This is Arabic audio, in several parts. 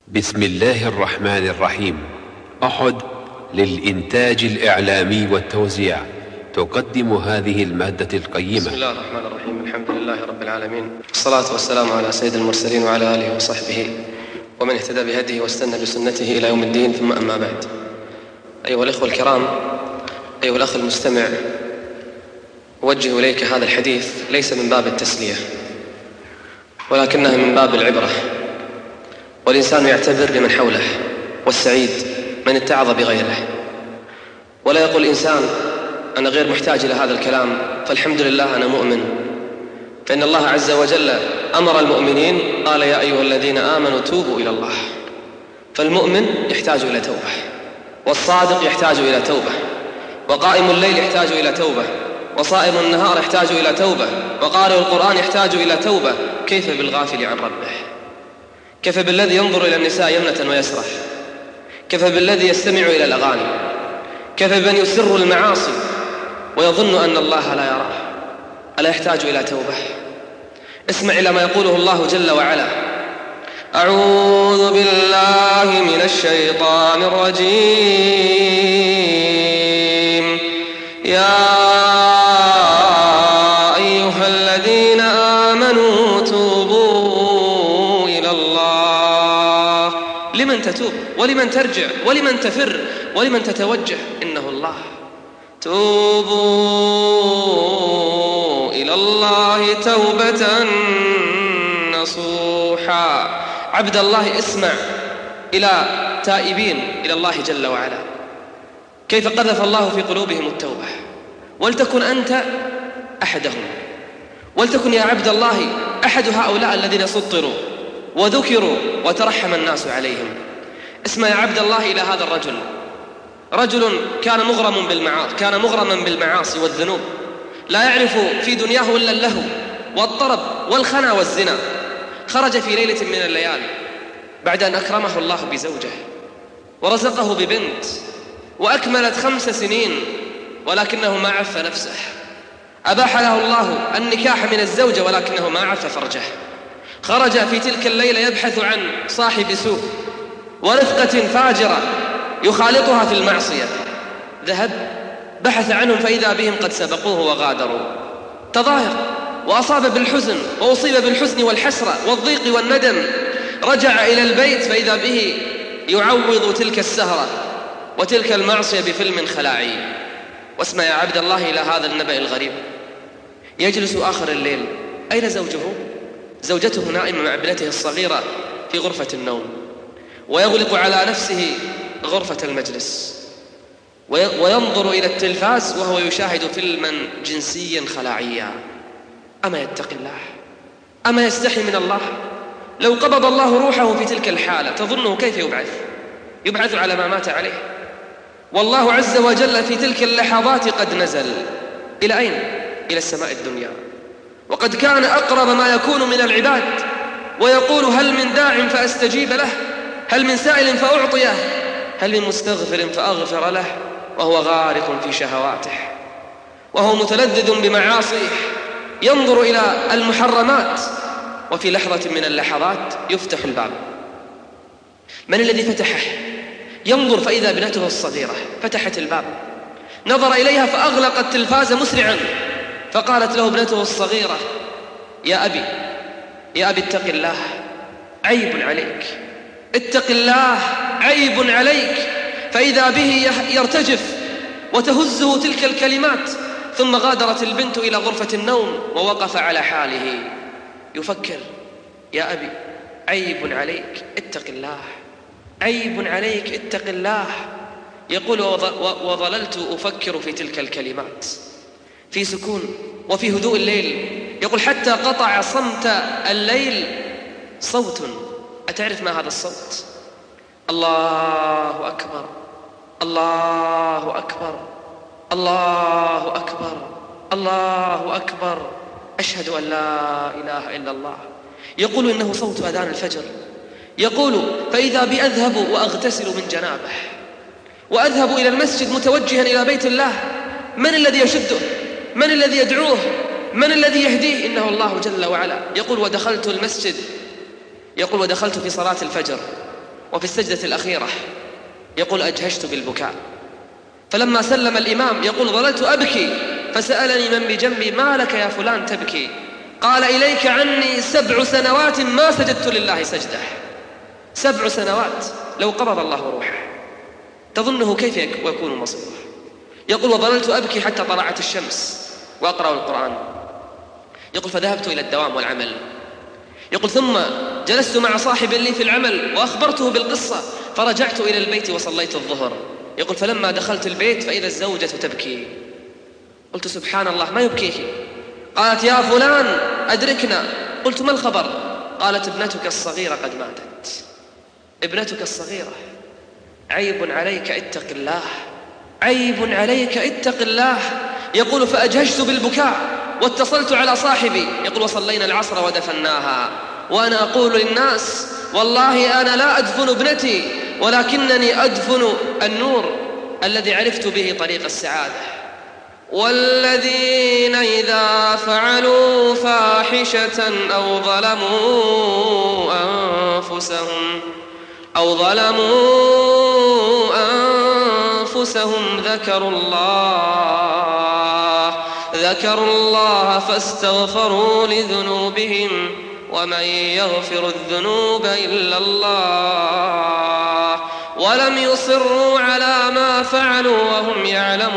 بسم الله الرحمن الرحيم. أحد للإنتاج الإعلامي والتوزيع تقدم هذه المادة القيمة. بسم الله الرحمن الرحيم. الحمد لله رب العالمين، والصلاة والسلام على سيد المرسلين وعلى آله وصحبه ومن اهتدى بهديه واستنى بسنته إلى يوم الدين، ثم أما بعد. أيها الإخوة الكرام، أيها الأخ المستمع، أوجه إليك هذا الحديث ليس من باب التسلية ولكنه من باب العبرة، والإنسان يعتبر بمن حوله، والسعيد من اتعظ بغيره. ولا يقول الإنسان أنا غير محتاج إلى هذا الكلام، فالحمد لله أنا مؤمن، فإن الله عز وجل أمر المؤمنين قال يا أيها الذين آمنوا توبوا إلى الله. فالمؤمن يحتاج إلى توبة، والصادق يحتاج إلى توبة، وقائم الليل يحتاج إلى توبة، وصائم النهار يحتاج إلى توبة، وقارئ القرآن يحتاج إلى توبة. كيف بالغافل عن ربه؟ كيف بالذي ينظر إلى النساء يمنة ويسرح؟ كيف بالذي يستمع إلى الأغاني؟ كيف بمن يسر المعاصي ويظن أن الله لا يراه؟ ألا يحتاج إلى توبة؟ اسمع إلى ما يقوله الله جل وعلا: أعوذ بالله من الشيطان الرجيم. يا أيها الذين آمنوا توبوا إلى الله. لمن تتوب ولمن ترجع ولمن تفر ولمن تتوجه؟ إنه الله. توبوا إلى الله توبة نصوحا. عبد الله، اسمع إلى تائبين إلى الله جل وعلا كيف قذف الله في قلوبهم التوبة، ولتكن أنت أحدهم، ولتكن يا عبد الله أحد هؤلاء الذين سطروا وذكروا وترحم الناس عليهم. اسمع يا عبد الله إلى هذا الرجل، رجل كان مغرما بالمعاصي والذنوب، لا يعرف في دنياه إلا اللهو والطرب والخنا والزنا. خرج في ليلة من الليالي بعد أن أكرمه الله بزوجه ورزقه ببنت وأكملت 5 سنين، ولكنه ما عف نفسه. أباح له الله النكاح من الزوجة ولكنه ما عف فرجه. خرج في تلك الليلة يبحث عن صاحب سوء ورفقة فاجرة يخالطها في المعصية. ذهب بحث عنهم فإذا بهم قد سبقوه وغادروا. تظاهر وأصاب بالحزن وأصيب بالحزن والحسرة والضيق والندم. رجع إلى البيت فإذا به يعوض تلك السهرة وتلك المعصية بفيلم خلاعي. واسمع يا عبد الله إلى هذا النبأ الغريب. يجلس آخر الليل، أين زوجه؟ زوجته نائمة مع ابنته الصغيرة في غرفة النوم، ويغلق على نفسه غرفة المجلس وينظر إلى التلفاز وهو يشاهد فيلما جنسيا خلاعيا. أما يتقي الله؟ أما يستحي من الله؟ لو قبض الله روحه في تلك الحالة تظنه كيف يبعث؟ يبعث على ما مات عليه. والله عز وجل في تلك اللحظات قد نزل إلى أين؟ إلى السماء الدنيا، وقد كان أقرب ما يكون من العباد، ويقول هل من داع فأستجيب له، هل من سائل فأعطيه، هل من مستغفر فأغفر له، وهو غارق في شهواته وهو متلذذ بمعاصيه، ينظر إلى المحرمات، وفي لحظة من اللحظات يفتح الباب. من الذي فتحه؟ ينظر فإذا ابنته الصغيرة فتحت الباب، نظر إليها فأغلق التلفاز مسرعا، فقالت له ابنته الصغيرة يا أبي اتق الله، عيب عليك، اتق الله، عيب عليك. فإذا به يرتجف وتهزه تلك الكلمات، ثم غادرت البنت إلى غرفة النوم ووقف على حاله يفكر: يا أبي عيب عليك، اتق الله، عيب عليك، اتق الله. يقول وظللت أفكر في تلك الكلمات في سكون وفي هدوء الليل. يقول حتى قطع صمت الليل صوت. أتعرف ما هذا الصوت؟ الله أكبر، الله أكبر، الله أكبر، الله أكبر، أشهد أن لا إله إلا الله. يقول إنه صوت أذان الفجر. يقول فإذا بي أذهب وأغتسل من جنابه وأذهب إلى المسجد متوجها إلى بيت الله. من الذي يشده؟ من الذي يدعوه؟ من الذي يهديه؟ إنه الله جل وعلا. يقول ودخلت المسجد، يقول ودخلت في صلاة الفجر وفي السجدة الأخيرة يقول أجهشت بالبكاء. فلما سلم الإمام يقول ظللت أبكي فسألني من بجنبي ما لك يا فلان تبكي؟ قال إليك عني 7 سنوات ما سجدت لله سجدة. 7 سنوات لو قبض الله روحه تظنه كيف يكون مصيره؟ يقول وظللت أبكي حتى طلعت الشمس وأقرأ القرآن. يقول فذهبت إلى الدوام والعمل. يقول ثم جلست مع صاحب لي في العمل وأخبرته بالقصة فرجعت إلى البيت وصليت الظهر. يقول فلما دخلت البيت فإذا الزوجة تبكي. قلت سبحان الله ما يبكيك؟ قالت يا فلان أدركنا. قلت ما الخبر؟ قالت ابنتك الصغيرة قد ماتت. ابنتك الصغيرة، عيب عليك اتق الله، عيب عليك اتق الله. يقول فأجهشت بالبكاء واتصلت على صاحبي. يقول وصلينا العصر ودفناها وأنا أقول للناس والله أنا لا أدفن ابنتي ولكنني أدفن النور الذي عرفت به طريق السعادة. والذين إذا فعلوا فاحشة أو ظلموا أنفسهم ذكروا الله فاستغفروا لذنوبهم ومن يغفر الذنوب إلا الله ولم يصروا على ما فعلوا وهم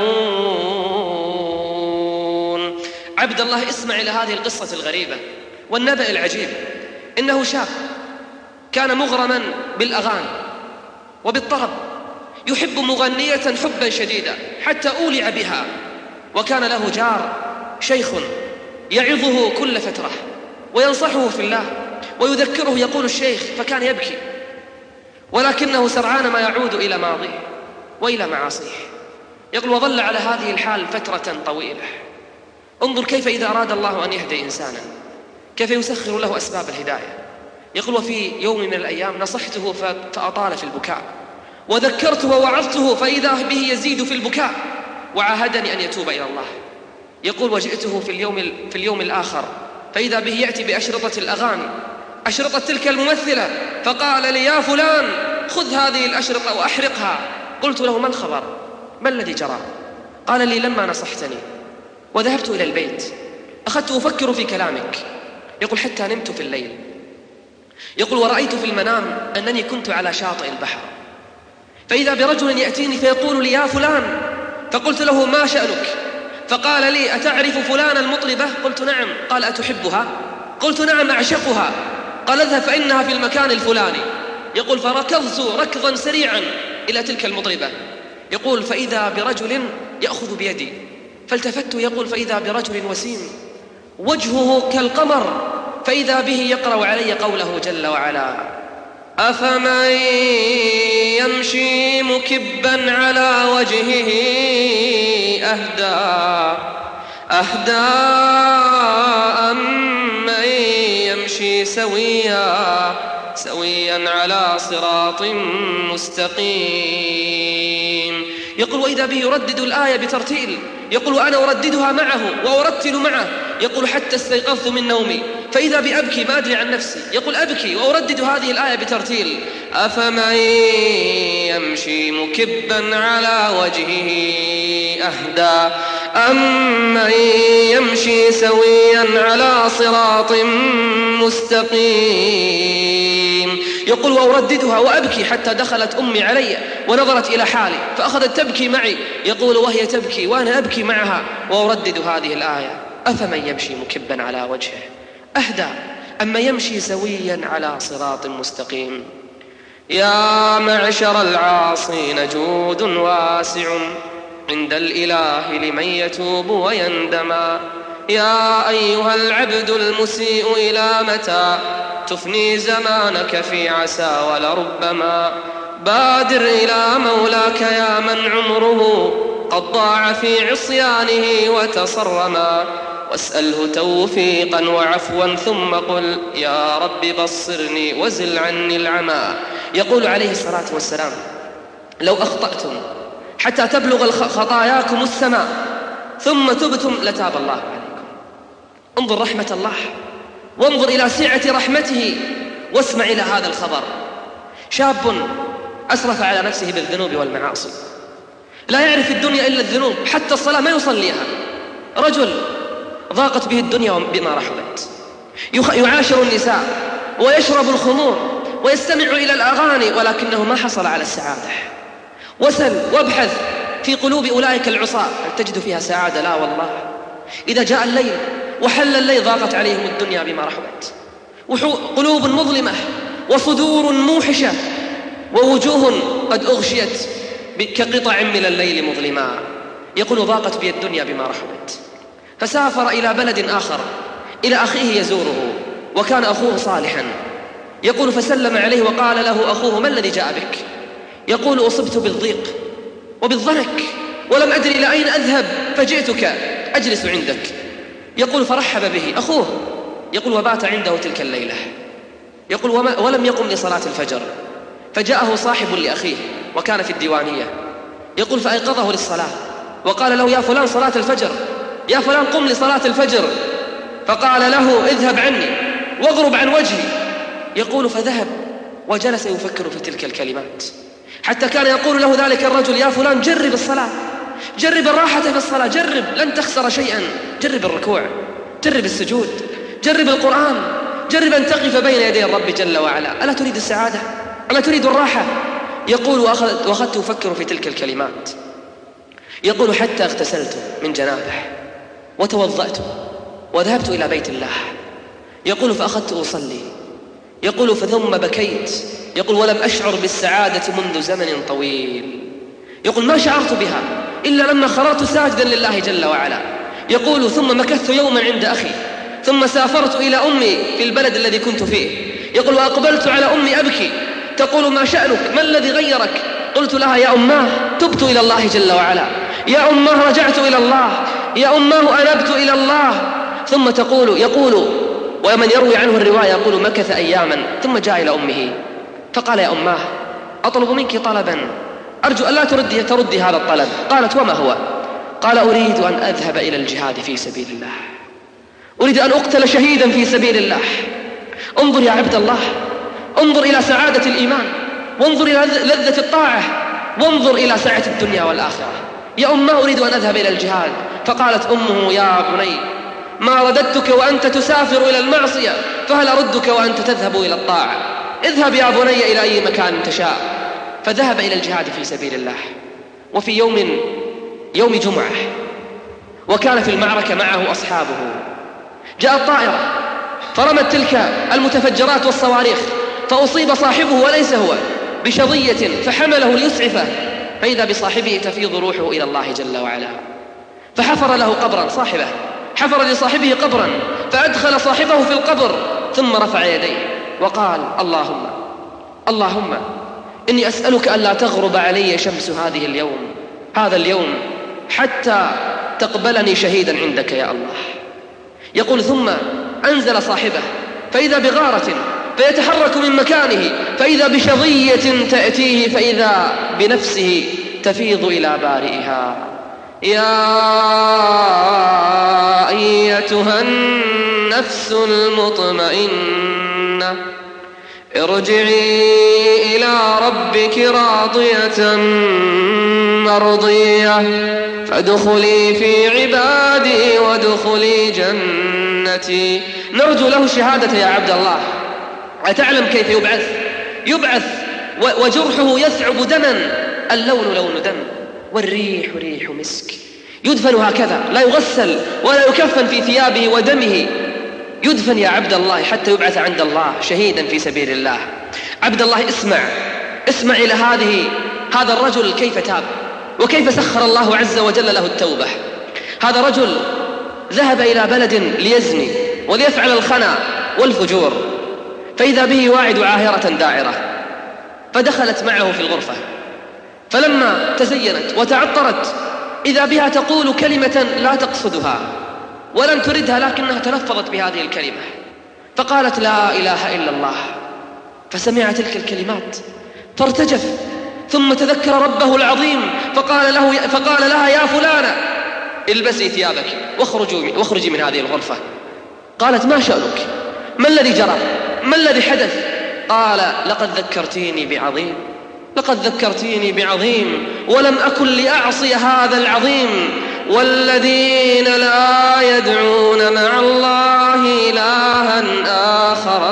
يعلمون. عبد الله اسمع إلى هذه القصة الغريبة والنبأ العجيب. إنه شاب كان مغرما بالأغاني وبالطرب، يحب مغنية حبا شديدا حتى أولع بها، وكان له جار شيخ يعظه كل فترة وينصحه في الله ويذكره. يقول الشيخ فكان يبكي ولكنه سرعان ما يعود إلى ماضيه وإلى معاصيه. يقول وظل على هذه الحال فترة طويلة. انظر كيف إذا أراد الله أن يهدي إنسانا كيف يسخر له أسباب الهداية. يقول وفي يوم من الأيام نصحته فأطال في البكاء وذكرته ووعظته فإذا به يزيد في البكاء وعاهدني أن يتوب إلى الله. يقول وجئته في اليوم الآخر فإذا به يأتي بأشرطة الأغاني، أشرطة تلك الممثلة، فقال لي يا فلان خذ هذه الأشرطة وأحرقها. قلت له ما الخبر؟ ما الذي جرى؟ قال لي لما نصحتني وذهبت إلى البيت أخذت أفكر في كلامك. يقول حتى نمت في الليل. يقول ورأيت في المنام أنني كنت على شاطئ البحر فإذا برجل يأتيني فيقول لي يا فلان، فقلت له ما شأنك؟ فقال لي أتعرف فلان المطربة؟ قلت نعم. قال أتحبها؟ قلت نعم أعشقها. قال اذهب فإنها في المكان الفلاني. يقول فركضت ركضا سريعا إلى تلك المطربة. يقول فإذا برجل يأخذ بيدي فالتفت. يقول فإذا برجل وسيم وجهه كالقمر فإذا به يقرأ علي قوله جل وعلا أفمن يمشي مكبا على وجهه أهدى أمن يمشي سويا على صراط مستقيم. يقول وإذا به يردد الآية بترتيل. يقول وأنا أرددها معه وأرتل معه. يقول حتى استيقظت من نومي فإذا بأبكي ما أدري عن نفسي. يقول أبكي وأردد هذه الآية بترتيل أفمن يمشي مكبا على وجهه أهدى أمن يمشي سويا على صراط مستقيم. يقول وأرددها وأبكي حتى دخلت أمي علي ونظرت إلى حالي فأخذت تبكي معي. يقول وهي تبكي وأنا أبكي معها وأردد هذه الآية أفمن يمشي مكبا على وجهه أهدى أما يمشي سويا على صراط مستقيم. يا معشر العاصين جود واسع عند الإله لمن يتوب ويندما. يا أيها العبد المسيء إلى متى تفني زمانك في عسى ولربما. بادر إلى مولاك يا من عمره قد ضاع في عصيانه وتصرما. واسأله توفيقا وعفوا ثم قل يا رب بصرني وزل عني العمى. يقول عليه الصلاة والسلام لو أخطأتم حتى تبلغ خطاياكم السماء ثم تبتم لتاب الله عليكم. انظر رحمة الله وانظر إلى سعة رحمته واسمع إلى هذا الخبر. شاب أسرف على نفسه بالذنوب والمعاصي، لا يعرف الدنيا إلا الذنوب، حتى الصلاة ما يصليها. رجل ضاقت به الدنيا بما رحبت، يعاشر النساء ويشرب الخمور ويستمع إلى الأغاني، ولكنه ما حصل على السعادة. وسل وابحث في قلوب أولئك العصاة هل تجد فيها سعادة؟ لا والله. إذا جاء الليل وحل الليل ضاقت عليهم الدنيا بما رحبت، قلوب مظلمة وصدور موحشة ووجوه قد أغشيت كقطع من الليل مظلما. يقول ضاقت بي الدنيا بما رحبت. فسافر إلى بلد آخر إلى أخيه يزوره، وكان أخوه صالحا. يقول فسلم عليه وقال له أخوه ما الذي جاء بك؟ يقول أصبت بالضيق وبالضنك ولم أدري إلى أين أذهب، فجئتك أجلس عندك. يقول فرحب به أخوه. يقول وبات عنده تلك الليلة. يقول ولم يقم لصلاة الفجر، فجاءه صاحب لأخيه وكان في الديوانية. يقول فأيقظه للصلاة وقال له يا فلان صلاة الفجر، يا فلان قم لصلاة الفجر. فقال له اذهب عني واغرب عن وجهي. يقول فذهب وجلس يفكر في تلك الكلمات، حتى كان يقول له ذلك الرجل يا فلان جرب الصلاة، جرب الراحة في الصلاة، جرب لن تخسر شيئا، جرب الركوع، جرب السجود، جرب القرآن، جرب أن تقف بين يدي الرب جل وعلا. ألا تريد السعادة؟ ألا تريد الراحة؟ يقول وأخذت أفكر في تلك الكلمات. يقول حتى اغتسلت من جنابه وتوضأت وذهبت إلى بيت الله. يقول فأخذت أصلي. يقول فثم بكيت. يقول ولم أشعر بالسعادة منذ زمن طويل. يقول ما شعرت بها إلا لما خررت ساجدا لله جل وعلا. يقول ثم مكثت يوما عند أخي، ثم سافرت إلى أمي في البلد الذي كنت فيه. يقول وأقبلت على أمي أبكي، تقول ما شأنك؟ ما الذي غيرك؟ قلت لها يا أماه تبت إلى الله جل وعلا، يا أماه رجعت إلى الله، يا أماه أنبت إلى الله. ثم يقول ومن يروي عنه الرواية يقول مكث أياما ثم جاء إلى أمه فقال يا أماه أطلب منك طلبا أرجو أن لا تردي هذا الطلب. قالت وما هو؟ قال أريد أن أذهب إلى الجهاد في سبيل الله، أريد أن أقتل شهيدا في سبيل الله. انظر يا عبد الله، انظر إلى سعادة الإيمان، وانظر إلى لذة الطاعة، وانظر إلى سعة الدنيا والآخرة. يا أمه أريد أن أذهب إلى الجهاد. فقالت أمه يا بني ما رددتك وأنت تسافر إلى المعصية، فهل أردك وأنت تذهب إلى الطاعة؟ اذهب يا بني إلى أي مكان تشاء. فذهب إلى الجهاد في سبيل الله. وفي يوم جمعة وكان في المعركة معه أصحابه، جاءت طائرة فرمت تلك المتفجرات والصواريخ، فأصيب صاحبه وليس هو بشظية فحمله ليسعفه، فإذا بصاحبه تفيض روحه إلى الله جل وعلا. فحفر له قبرا، حفر لصاحبه قبرا، فأدخل صاحبه في القبر، ثم رفع يديه وقال اللهم إني أسألك ألا تغرب علي شمس هذا اليوم حتى تقبلني شهيدا عندك يا الله. يقول ثم أنزل صاحبه فإذا بغارة فيتحرك من مكانه، فإذا بشظية تأتيه، فإذا بنفسه تفيض إلى بارئها. يا أيتها النفس المطمئنة ارجعي إلى ربك راضية مرضية فادخلي في عبادي وادخلي جنتي. نرجو له الشهادة يا عبد الله. أتعلم كيف يبعث وجرحه يثعب دما، اللون لون دم والريح ريح مسك، يدفن هكذا لا يغسل ولا يكفن في ثيابه ودمه، يدفن يا عبد الله حتى يبعث عند الله شهيدا في سبيل الله. عبد الله اسمع إلى هذا الرجل كيف تاب وكيف سخر الله عز وجل له التوبة. هذا رجل ذهب إلى بلد ليزني وليفعل الخنا والفجور، فإذا به واعد عاهرة داعرة، فدخلت معه في الغرفة، فلما تزينت وتعطرت إذا بها تقول كلمة لا تقصدها ولم تردها، لكنها تلفظت بهذه الكلمة، فقالت لا إله إلا الله. فسمع تلك الكلمات فارتجف، ثم تذكر ربه العظيم فقال لها يا فلانة البسي ثيابك واخرجي من هذه الغرفة. قالت ما شأنك؟ ما الذي جرى؟ ما الذي حدث؟ قال لقد ذكرتيني بعظيم ولم أكن لأعصي هذا العظيم والذين لا يدعون مع الله إلها آخر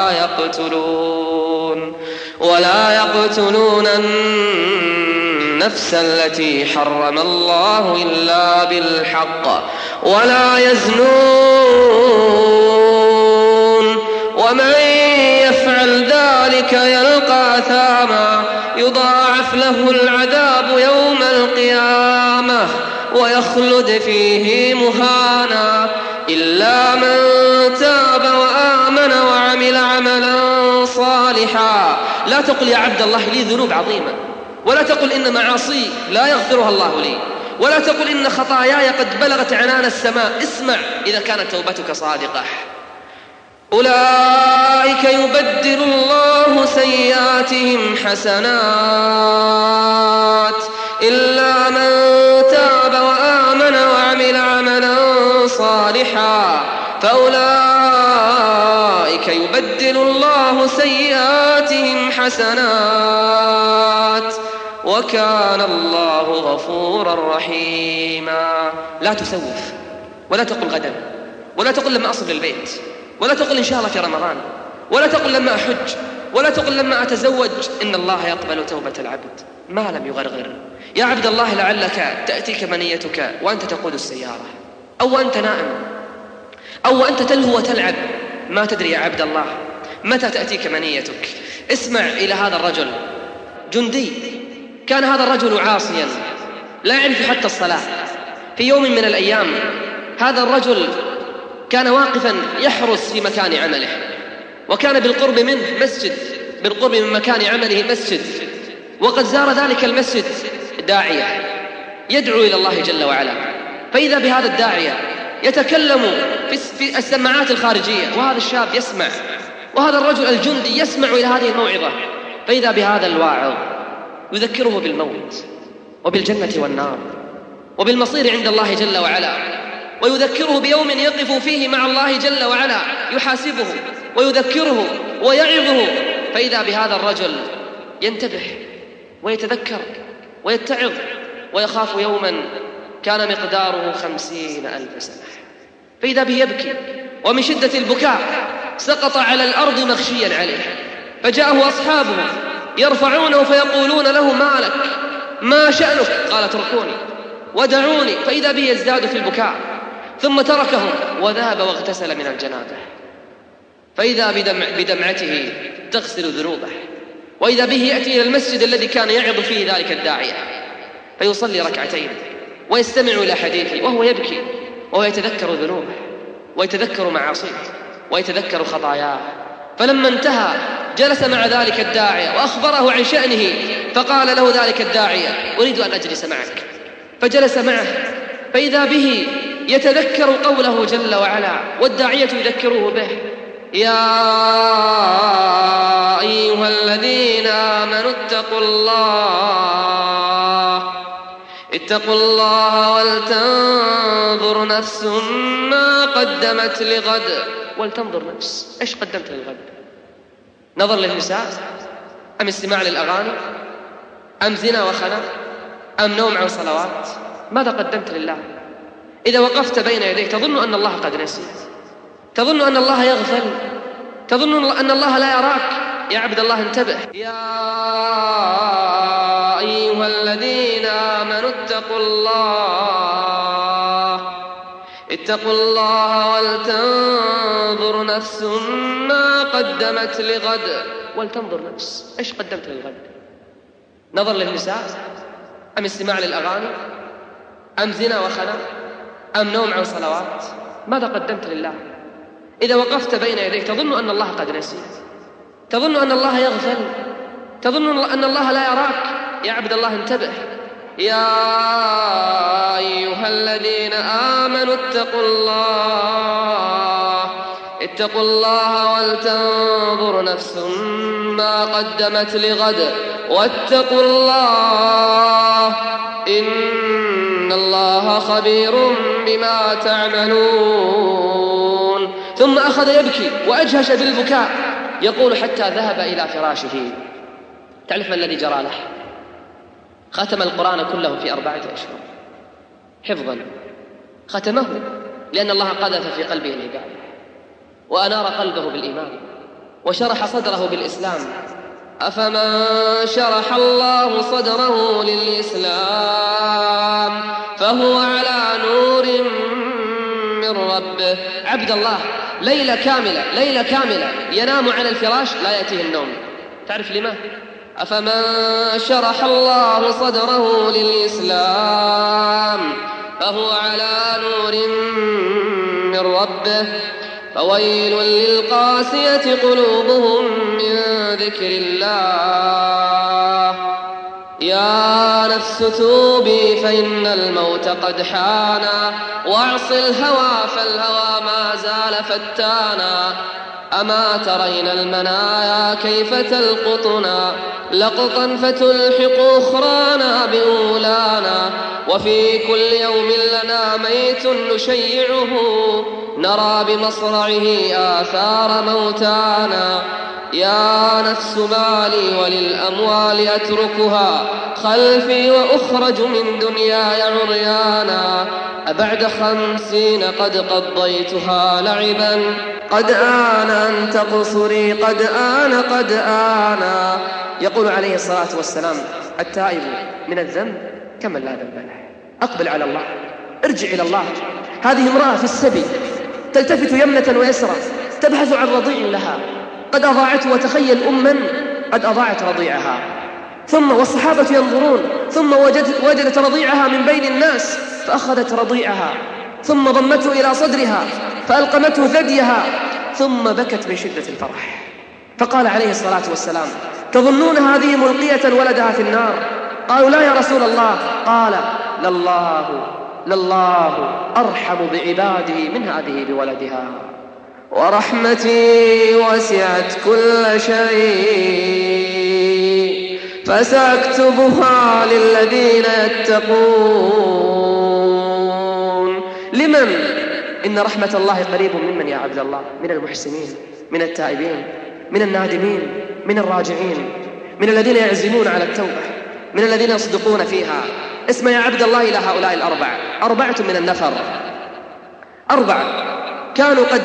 ولا يقتلون النفس التي حرم الله إلا بالحق ولا يزنون ومن يفعل ذلك يلقى أثاما يضاعف له العذاب يوم القيامة ويخلد فيه مهانا إلا من تاب وآمن وعمل عملا صالحا. لا تقل يا عبد الله لي ذنوب عظيمة، ولا تقل إن معاصي لا يغفرها الله لي، ولا تقل إن خطاياي قد بلغت عنان السماء. اسمع إذا كانت توبتك صادقة. أولئك يبدل الله سيئاتهم حسنات إلا من تاب وآمن وعمل عملا صالحا فأولئك يبدل الله سيئاتهم حسنات وكان الله غفورا رحيما. لا تسوف، ولا تقل غدا، ولا تقل لما أصل للبيت، ولا تقل إن شاء الله في رمضان، ولا تقل لما أحج، ولا تقل لما أتزوج. إن الله يقبل توبة العبد ما لم يغرغر. يا عبد الله لعلك تأتيك منيتك وأنت تقود السيارة، أو أنت نائم، أو أنت تلهو وتلعب، ما تدري يا عبد الله متى تأتيك منيتك. اسمع إلى هذا الرجل جندي، كان هذا الرجل عاصيا لا يعرف حتى الصلاة. في يوم من الأيام هذا الرجل كان واقفا يحرس في مكان عمله، وكان بالقرب منه مسجد، بالقرب من مكان عمله مسجد، وقد زار ذلك المسجد داعية يدعو إلى الله جل وعلا. فإذا بهذا الداعية يتكلم في السماعات الخارجية، وهذا الشاب يسمع، وهذا الرجل الجندي يسمع إلى هذه الموعظة. فإذا بهذا الواعظ يذكره بالموت وبالجنة والنار وبالمصير عند الله جل وعلا، ويذكره بيوم يقف فيه مع الله جل وعلا يحاسبه ويذكره ويعظه. فإذا بهذا الرجل ينتبه ويتذكر ويتعظ ويخاف يوما كان مقداره 50,000 سنة. فإذا به يبكي، ومن شدة البكاء سقط على الأرض مغشيا عليه، فجاءه أصحابه يرفعونه فيقولون له ما لك، ما شأنك؟ قال اتركوني ودعوني. فإذا به يزداد في البكاء، ثم تركهم وذهب واغتسل من الجنابة. فإذا بدمعته تغسل ذنوبه، وإذا به يأتي إلى المسجد الذي كان يعظ فيه ذلك الداعية فيصلي ركعتين ويستمع إلى حديثه وهو يبكي وهو يتذكر ذنوبه ويتذكر معاصيه ويتذكر خطاياه. فلما انتهى جلس مع ذلك الداعية وأخبره عن شأنه، فقال له ذلك الداعية أريد أن أجلس معك، فجلس معه. فإذا به يتذكر قوله جل وعلا والداعية يذكره به: يا أيها الذين آمنوا اتقوا الله ولتنظر نفس ما قدمت لغد. ولتنظر نفس، إيش قدمت للغد؟ نظر للنساء، أم استماع للأغاني، أم زنا وخنا، أم نوم عن صلوات؟ ماذا قدمت لله؟ إذا وقفت بين يديه تظن أن الله قد نسي، تظن أن الله يغفل، تظن أن الله لا يراك. يا عبد الله انتبه. يا أيها الذين آمنوا اتقوا الله ولتنظر نفس ما قدمت لغد. ولتنظر نفس، إيش قدمت للغد؟ نظر للنساء، أم استماع للأغاني، أم زنا وخنا، أم نوم عن صلوات؟ ماذا قدمت لله؟ إذا وقفت بين يديه تظن أن الله قد نسي، تظن أن الله يغفل، تظن أن الله لا يراك. يا عبد الله انتبه. يا أيها الذين آمنوا اتقوا الله ولتنظر نفس ما قدمت لغد واتقوا الله إن الله خبير بما تعملون. ثم أخذ يبكي وأجهش بالبكاء يقول حتى ذهب إلى فراشه. تعرف ما الذي جرى له؟ ختم القرآن كله في 4 أشهر حفظا، ختمه لأن الله قذف في قلبه الهداية وأنار قلبه بالإيمان وشرح صدره بالإسلام. أفمن شرح الله صدره للإسلام فهو على نور من ربه. عبد الله ليلة كاملة ينام على الفراش لا يأتيه النوم. تعرف لما؟ أفمن شرح الله صدره للإسلام فهو على نور من ربه فويل للقاسية قلوبهم من ذكر الله. يا نفس توبي فإن الموت قد حانا واعص الهوى فالهوى ما زال فتانا. أما ترين المنايا كيف تلقطنا لقطا فتلحق أخرانا بأولانا. وفي كل يوم لنا ميت نشيعه نرى بمصرعه آثار موتانا. يا نفس مالي وللأموال أتركها خلفي وأخرج من دنياي عريانا. أبعد 50 قد قضيتها لعبا قد آن أن تقصري قد آن. يقول عليه الصلاة والسلام التائب من الذنب كمن لا ذنب له. أقبل على الله، ارجع إلى الله. هذه امرأة في السبي تلتفت يمنة ويسرى تبحث عن رضيع لها قد أضاعته، وتخيل أما قد أضاعت رضيعها. ثم والصحابة ينظرون ثم وجدت رضيعها من بين الناس فأخذت رضيعها ثم ضمته إلى صدرها فألقمته ثديها ثم بكت من شدة الفرح. فقال عليه الصلاة والسلام تظنون هذه ملقية ولدها في النار؟ قالوا لا يا رسول الله. قال لله أرحم بعباده من هذه بولدها ورحمتي وسعت كل شيء فسأكتبها للذين يتقون. لمن؟ إن رحمة الله قريب ممن يا عبد الله، من المحسنين، من التائبين، من النادمين، من الراجعين، من الذين يعزمون على التوبة، من الذين يصدقون فيها. اسمع يا عبد الله إلى هؤلاء 4 من النفر، 4 كانوا قد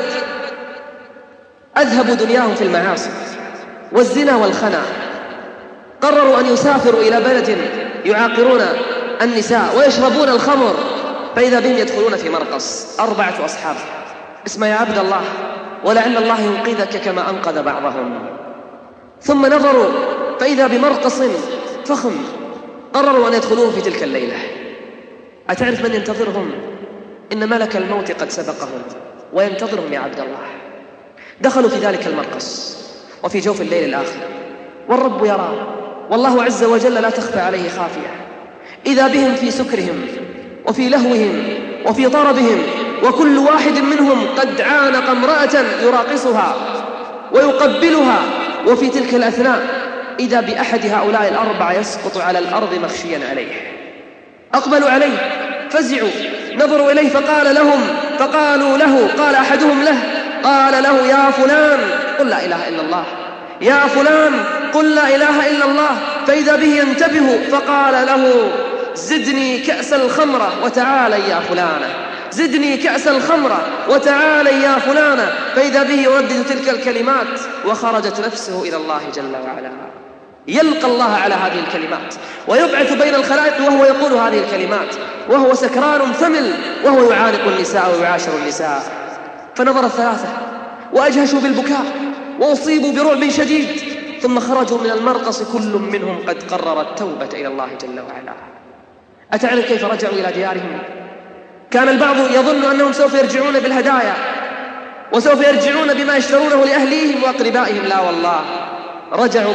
أذهبوا دنياهم في المعاصي والزنا والخنا. قرروا أن يسافروا إلى بلد يعاقرون النساء ويشربون الخمر، فإذا بهم يدخلون في مرقص. 4 أصحاب. اسمع يا عبد الله ولعل الله ينقذك كما أنقذ بعضهم. ثم نظروا فإذا بمرقص فخم قرروا أن يدخلوه في تلك الليلة. أتعرف من ينتظرهم؟ إن ملك الموت قد سبقهم وينتظرهم يا عبد الله. دخلوا في ذلك المرقص وفي جوف الليل الآخر والرب يرى، والله عز وجل لا تخفى عليه خافية. إذا بهم في سكرهم وفي لهوهم وفي طربهم، وكل واحد منهم قد عانق امرأة يراقصها ويقبلها. وفي تلك الأثناء إذا بأحد هؤلاء 4 يسقط على الأرض مخشيا عليه. أقبلوا عليه فزعوا، نظروا إليه فقالوا له، قال أحدهم له، قال له يا فلان قل لا إله إلا الله، يا فلان قل لا إله إلا الله. فإذا به ينتبه فقال له زدني كأس الخمرة وتعالي يا فلانة، زدني كأس الخمرة وتعالي يا فلانة. فإذا به يردد تلك الكلمات وخرجت نفسه إلى الله جل وعلا. يلقى الله على هذه الكلمات ويبعث بين الخلائق وهو يقول هذه الكلمات وهو سكران ثمل وهو يعانق النساء ويعاشر النساء. فنظر 3 وأجهشوا بالبكاء وأصيبوا برعب شديد، ثم خرجوا من المرقص كل منهم قد قرر التوبة إلى الله جل وعلا. أتعرف كيف رجعوا إلى ديارهم؟ كان البعض يظن أنهم سوف يرجعون بالهدايا وسوف يرجعون بما يشترونه لأهليهم وأقربائهم. لا والله، رجعوا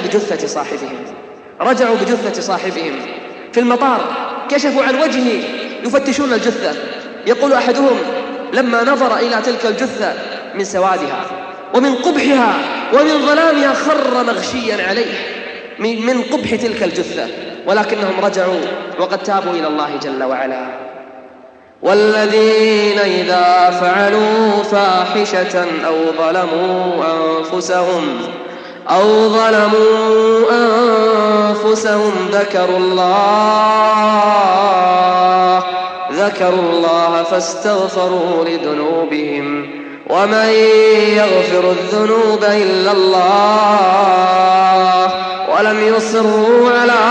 بجثة صاحبهم في المطار. كشفوا عن وجهه يفتشون الجثة. يقول أحدهم لما نظر إلى تلك الجثة من سوادها ومن قبحها ومن ظلامها خر مغشيا عليه من قبح تلك الجثة، ولكنهم رجعوا وقد تابوا إلى الله جل وعلا. والذين إذا فعلوا فاحشة أو ظلموا أنفسهم ذكروا الله فاستغفروا لذنوبهم ومن يغفر الذنوب إلا الله ولم يصروا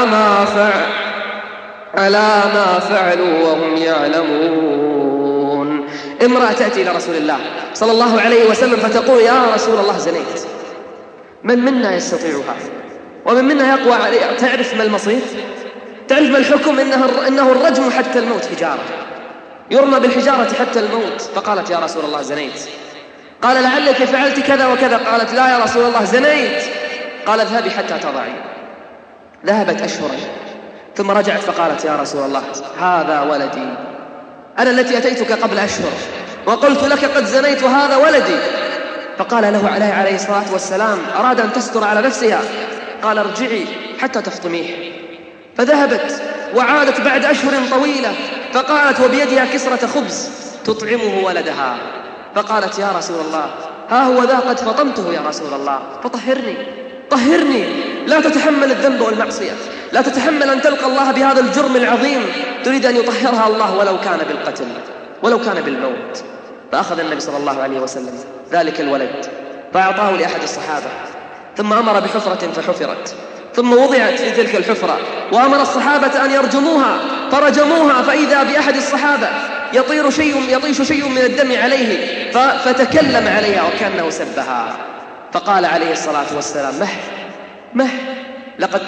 على ما فعلوا وهم يعلمون. امرأة تأتي إلى رسول الله صلى الله عليه وسلم فتقول: يا رسول الله زنيت. من منا يستطيع هذا؟ ومن منا يقوى عليه؟ تعرف ما المصير؟ تعرف ما الحكم؟ إنه الرجم حتى الموت، حجارة، يرمى بالحجارة حتى الموت. فقالت: يا رسول الله زنيت. قال: لعلك فعلت كذا وكذا. قالت: لا يا رسول الله زنيت. قال: اذهبي حتى تضعي. ذهبت أشهرا ثم رجعت فقالت: يا رسول الله هذا ولدي، أنا التي أتيتك قبل أشهر وقلت لك قد زنيت وهذا ولدي. فقال له عليه الصلاة والسلام: أراد أن تستر على نفسها. قال: ارجعي حتى تفطميه. فذهبت وعادت بعد أشهر طويلة فقالت وبيدها كسرة خبز تطعمه ولدها. فقالت: يا رسول الله ها هو ذا قد فطمته يا رسول الله، طهرني. لا تتحمل الذنب والمعصية، لا تتحمل أن تلقى الله بهذا الجرم العظيم، تريد أن يطهرها الله ولو كان بالقتل، ولو كان بالموت. فأخذ النبي صلى الله عليه وسلم ذلك الولد فأعطاه لأحد الصحابة، ثم أمر بحفرة فحفرت، ثم وضعت في تلك الحفرة وأمر الصحابة أن يرجموها، فرجموها فإذا بأحد الصحابة يطيش شيء من الدم عليه فتكلم عليها وكأنه سبها. فقال عليه الصلاة والسلام: مه لقد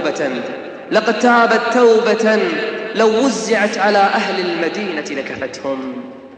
تابت توبة لو وزعت على أهل المدينة لكفتهم.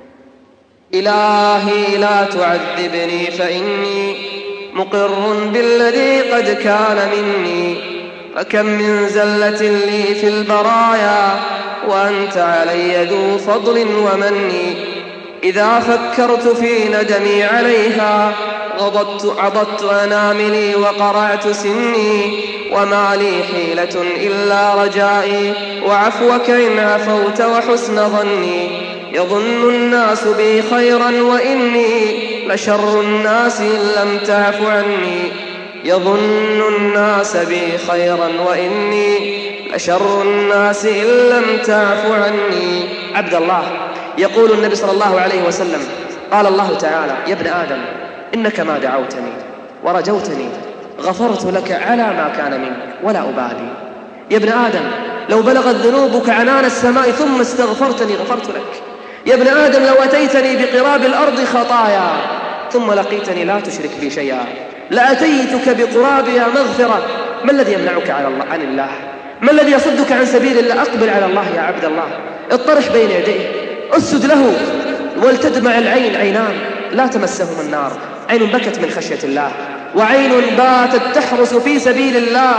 إلهي لا تعذبني فإني مقر بالذي قد كان مني، فكم من زلة لي في البرايا وأنت علي ذو فضل ومني. إذا فكرت في ندمي عليها عضدت أناملي وقرعت سني، وما لي حيلة إلا رجائي وعفوك إن عفوت وحسن ظني. يظن الناس بي خيرا وإني لشر الناس إن لم تعف عني. يظن الناس بي خيرا وإني لشر الناس إن لم تعف عني. عبد الله، يقول النبي صلى الله عليه وسلم: قال الله تعالى: يا ابن آدم إنك ما دعوتني ورجوتني غفرت لك على ما كان منك ولا أبالي. يا ابن آدم لو بلغت ذنوبك عنان السماء ثم استغفرتني غفرت لك. يا ابن آدم لو أتيتني بقراب الأرض خطايا ثم لقيتني لا تشرك بي شيئا لأتيتك بقرابها مغفرة. ما الذي يمنعك عن الله؟ ما الذي يصدك عن سبيل الله؟ أقبل على الله يا عبد الله، اطرح بين يديه، اسجد له، ولتدمع العين عينان لا تمسهم النار، عين بكت من خشية الله وعين باتت تحرس في سبيل الله.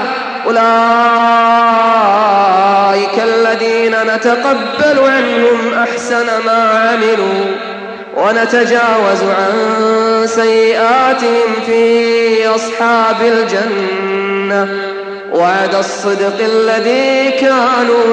أولئك الذين نتقبل عنهم أحسن ما عملوا ونتجاوز عن سيئاتهم في أصحاب الجنة وعد الصدق الذي كانوا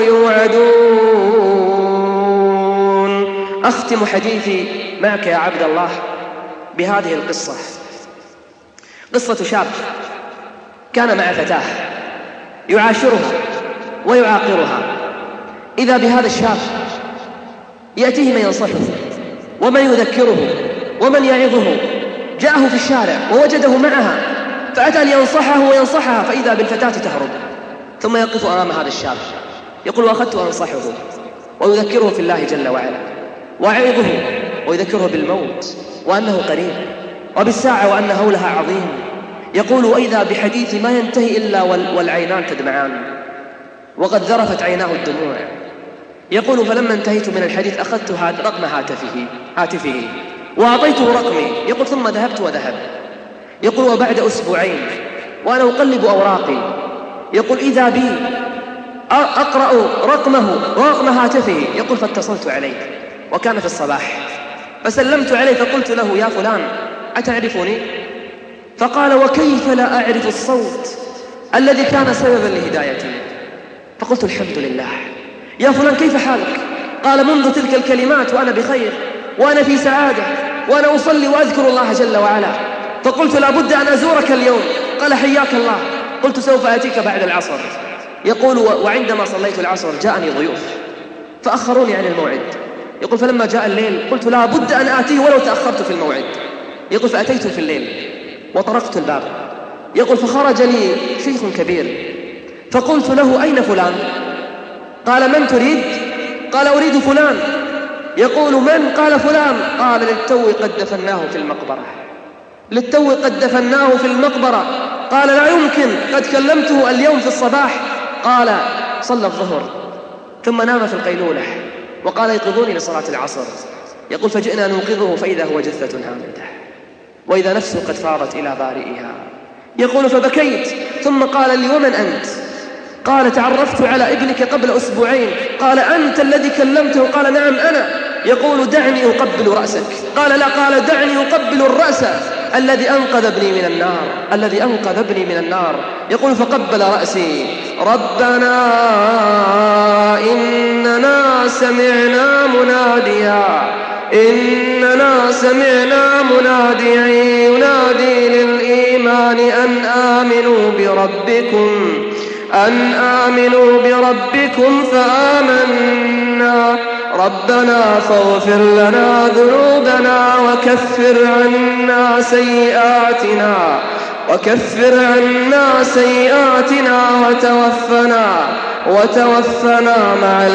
يوعدون. أختم حديثي معك يا عبد الله بهذه القصة، قصة شاب كان مع فتاة يعاشرها ويعاقرها. إذا بهذا الشاب يأتيه من ينصحه ومن يذكره ومن يعظه. جاءه في الشارع ووجده معها فأتى أن ينصحه وينصحها، فإذا بالفتاة تهرب، ثم يقف أمام هذا الشاب يقول: وأخذت أنصحه ويذكره في الله جل وعلا ويعظه ويذكره بالموت وأنه قريب وبالساعة وأن هولها عظيم. يقول: وإذا بحديث ما ينتهي إلا والعينان تدمعان وقد ذرفت عيناه الدموع. يقول: فلما انتهيت من الحديث أخذت رقم هاتفه وأعطيته رقمي. يقول: ثم ذهبت وذهب. يقول: وبعد أسبوعين وأنا أقلب أوراقي، يقول: إذا بي أقرأ رقمه ورقم هاتفه. يقول: فاتصلت عليه وكان في الصباح فسلمت عليه فقلت له: يا فلان أتعرفني؟ فقال: وكيف لا أعرف الصوت الذي كان سببا لهدايتي؟ فقلت: الحمد لله. يا فلان كيف حالك؟ قال منذ تلك الكلمات وأنا بخير وأنا في سعادة وأنا أصلي وأذكر الله جل وعلا، فقلت لا بد أن أزورك اليوم. قال حياك الله. قلت سوف آتيك بعد العصر. يقول وعندما صليت العصر جاءني ضيوف فأخروني عن الموعد. يقول فلما جاء الليل قلت لا بد أن آتيه ولو تأخرت في الموعد. يقول فأتيت في الليل وطرقت الباب. يقول فخرج لي شيخ كبير فقلت له أين فلان؟ قال من تريد؟ قال أريد فلان. يقول من؟ قال فلان. قال للتو قد دفناه في المقبرة، للتو قد دفناه في المقبرة. قال لا يمكن، قد كلمته اليوم في الصباح. قال صلى الظهر ثم نام في القيلولة وقال يقظوني لصلاة العصر. يقول فجئنا نوقظه فإذا هو جثة هامدة وإذا نفسه قد فارت إلى بارئها. يقول فبكيت ثم قال لي ومن أنت؟ قال تعرفت على ابنك قبل أسبوعين. قال أنت الذي كلمته؟ قال نعم أنا. يقول دعني أقبل رأسك. قال لا. قال دعني أقبل الرأس الذي أنقذ ابني من النار، الذي أنقذ ابني من النار. يقول فقبل رأسي. ربنا إننا سمعنا مناديا، إننا سمعنا مناديا ينادي للإيمان أن آمنوا بربكم فآمنا. ربنا فاغفر لنا ذنوبنا وكفر عنا سيئاتنا وتوفنا مع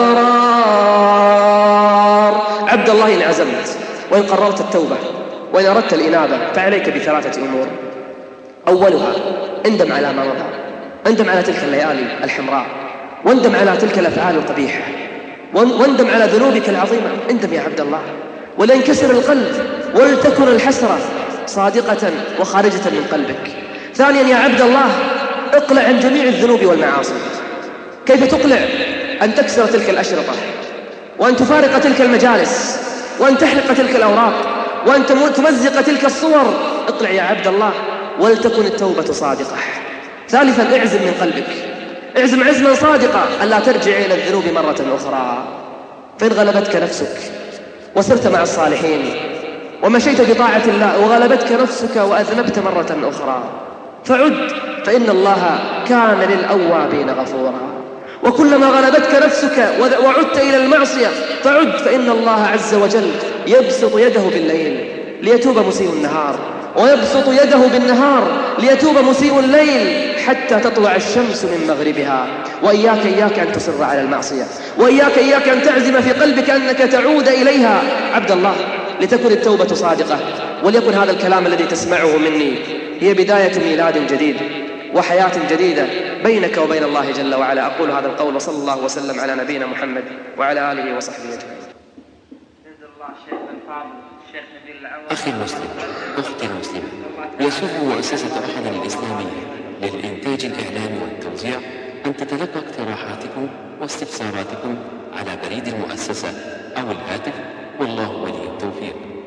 الأبرار. عبد الله إن عزمت وإن قررت التوبة وإن أردت الإنابة فعليك بثلاثة أمور. أولها اندم على ما مضى، اندم على تلك الليالي الحمراء، واندم على تلك الأفعال القبيحة، واندم على ذنوبك العظيمة. اندم يا عبد الله ولا ينكسر القلب ولتكن الحسرة صادقة وخارجة من قلبك. ثانيا يا عبد الله اقلع عن جميع الذنوب والمعاصي. كيف تقلع؟ أن تكسر تلك الأشرطة وأن تفارق تلك المجالس وأن تحرق تلك الأوراق وأن تمزق تلك الصور. اقلع يا عبد الله ولتكن التوبة صادقة. ثالثا اعزم من قلبك، اعزم عزما صادقا ألا ترجع إلى الذنوب مرة أخرى. فإن غلبتك نفسك وسرت مع الصالحين ومشيت بطاعة الله وغلبتك نفسك وأذنبت مرة أخرى فعد، فإن الله كان للأوابين غفورا. وكلما غلبتك نفسك وعدت إلى المعصية فعد، فإن الله عز وجل يبسط يده بالليل ليتوب مسيء النهار، ويبسط يده بالنهار ليتوب مسيء الليل حتى تطلع الشمس من مغربها. وإياك أن تصر على المعصية، وإياك أن تعزم في قلبك أنك تعود إليها عبد الله لتكن التوبة صادقة. وليكن هذا الكلام الذي تسمعه مني هي بداية ميلاد جديد وحياة جديدة بينك وبين الله جل وعلا. أقول هذا القول وصلى الله وسلم على نبينا محمد وعلى آله وصحبه أجمعين. أخي المسلم، أختي المسلمة، يسر مؤسسة أحد الإسلامية للإنتاج الإعلامي والتوزيع أن تتلقى اقتراحاتكم واستفساراتكم على بريد المؤسسة أو الهاتف، والله ولي التوفيق.